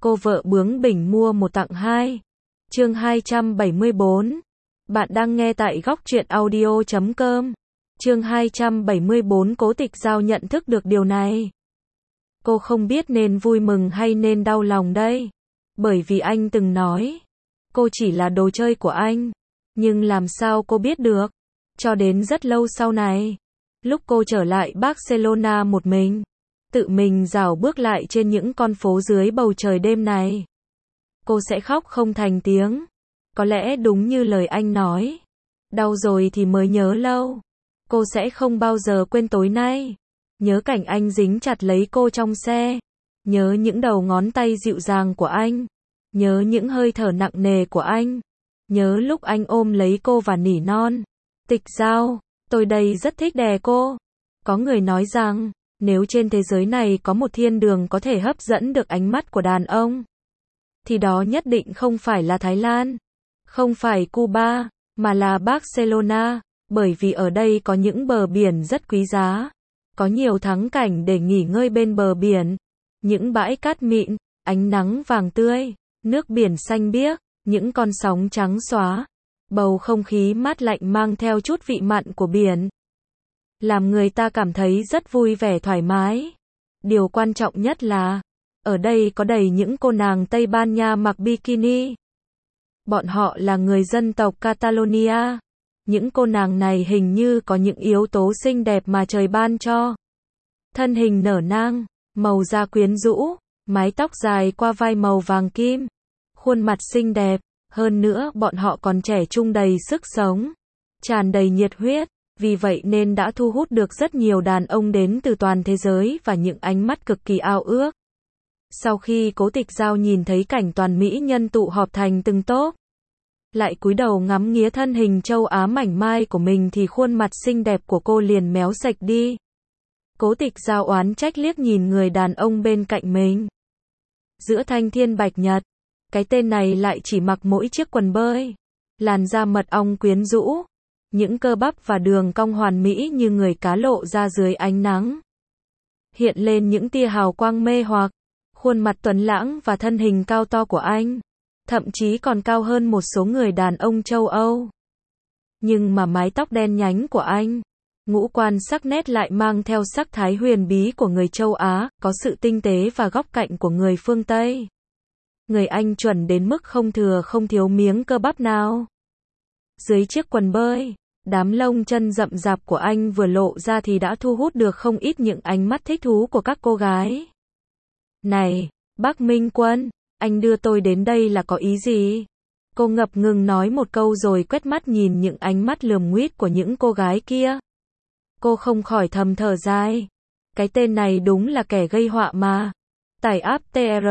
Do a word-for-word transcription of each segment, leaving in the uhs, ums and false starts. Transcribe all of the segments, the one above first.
Cô vợ bướng bỉnh mua một tặng hai. Chương hai trăm bảy mươi bốn. Bạn đang nghe tại góc truyện audio chấm com. Chương hai trăm bảy mươi bốn. Cố Tịch Giao nhận thức được điều này. Cô không biết nên vui mừng hay nên đau lòng đây. Bởi vì anh từng nói, cô chỉ là đồ chơi của anh. Nhưng làm sao cô biết được? Cho đến rất lâu sau này, lúc cô trở lại Barcelona một mình, tự mình rảo bước lại trên những con phố dưới bầu trời đêm này, cô sẽ khóc không thành tiếng. Có lẽ đúng như lời anh nói, đau rồi thì mới nhớ lâu. Cô sẽ không bao giờ quên tối nay. Nhớ cảnh anh dính chặt lấy cô trong xe. Nhớ những đầu ngón tay dịu dàng của anh. Nhớ những hơi thở nặng nề của anh. Nhớ lúc anh ôm lấy cô và nỉ non. Tịch Giao, tôi đây rất thích đè cô. Có người nói rằng, nếu trên thế giới này có một thiên đường có thể hấp dẫn được ánh mắt của đàn ông, thì đó nhất định không phải là Thái Lan, không phải Cuba, mà là Barcelona. Bởi vì ở đây có những bờ biển rất quý giá. Có nhiều thắng cảnh để nghỉ ngơi bên bờ biển. Những bãi cát mịn, ánh nắng vàng tươi, nước biển xanh biếc, những con sóng trắng xóa. Bầu không khí mát lạnh mang theo chút vị mặn của biển, làm người ta cảm thấy rất vui vẻ thoải mái. Điều quan trọng nhất là, ở đây có đầy những cô nàng Tây Ban Nha mặc bikini. Bọn họ là người dân tộc Catalonia. Những cô nàng này hình như có những yếu tố xinh đẹp mà trời ban cho. Thân hình nở nang, màu da quyến rũ, mái tóc dài qua vai màu vàng kim, khuôn mặt xinh đẹp. Hơn nữa bọn họ còn trẻ trung đầy sức sống, tràn đầy nhiệt huyết. Vì vậy nên đã thu hút được rất nhiều đàn ông đến từ toàn thế giới và những ánh mắt cực kỳ ao ước. Sau khi Cố Tịch Giao nhìn thấy cảnh toàn mỹ nhân tụ họp thành từng tốp, lại cúi đầu ngắm nghía thân hình châu Á mảnh mai của mình thì khuôn mặt xinh đẹp của cô liền méo sạch đi. Cố Tịch Giao oán trách liếc nhìn người đàn ông bên cạnh mình. Giữa thanh thiên bạch nhật, cái tên này lại chỉ mặc mỗi chiếc quần bơi, làn da mật ong quyến rũ, những cơ bắp và đường cong hoàn mỹ như người cá lộ ra dưới ánh nắng, hiện lên những tia hào quang mê hoặc. Khuôn mặt tuấn lãng và thân hình cao to của anh, thậm chí còn cao hơn một số người đàn ông châu Âu. Nhưng mà mái tóc đen nhánh của anh, ngũ quan sắc nét lại mang theo sắc thái huyền bí của người châu Á, có sự tinh tế và góc cạnh của người phương Tây. Người anh chuẩn đến mức không thừa không thiếu miếng cơ bắp nào. Dưới chiếc quần bơi, đám lông chân rậm rạp của anh vừa lộ ra thì đã thu hút được không ít những ánh mắt thích thú của các cô gái. Này, bác Minh Quân, anh đưa tôi đến đây là có ý gì? Cô ngập ngừng nói một câu rồi quét mắt nhìn những ánh mắt lườm nguýt của những cô gái kia. Cô không khỏi thầm thở dài. Cái tên này đúng là kẻ gây họa mà. Tải app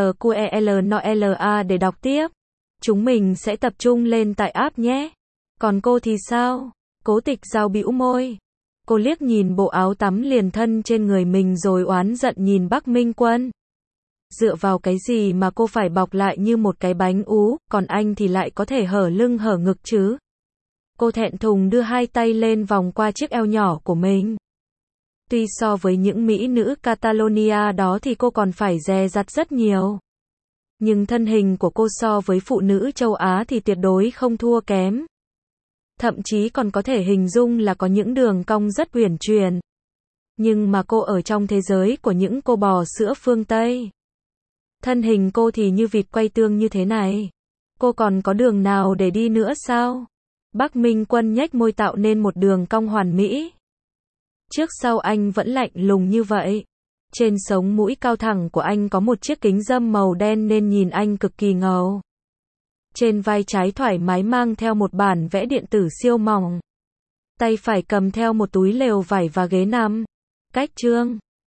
TRQELNOLA để đọc tiếp. Chúng mình sẽ tập trung lên tải app nhé. Còn cô thì sao? Cố Tịch Giao bĩu môi. Cô liếc nhìn bộ áo tắm liền thân trên người mình rồi oán giận nhìn Bắc Minh Quân. Dựa vào cái gì mà cô phải bọc lại như một cái bánh ú, còn anh thì lại có thể hở lưng hở ngực chứ? Cô thẹn thùng đưa hai tay lên vòng qua chiếc eo nhỏ của mình. Tuy so với những mỹ nữ Catalonia đó thì cô còn phải dè dặt rất nhiều. Nhưng thân hình của cô so với phụ nữ châu Á thì tuyệt đối không thua kém. Thậm chí còn có thể hình dung là có những đường cong rất uyển chuyển. Nhưng mà cô ở trong thế giới của những cô bò sữa phương Tây. Thân hình cô thì như vịt quay tương như thế này. Cô còn có đường nào để đi nữa sao? Bắc Minh Quân nhếch môi tạo nên một đường cong hoàn mỹ. Trước sau anh vẫn lạnh lùng như vậy. Trên sống mũi cao thẳng của anh có một chiếc kính râm màu đen nên nhìn anh cực kỳ ngầu. Trên vai trái thoải mái mang theo một bản vẽ điện tử siêu mỏng. Tay phải cầm theo một túi lều vải và ghế nằm. Cách chương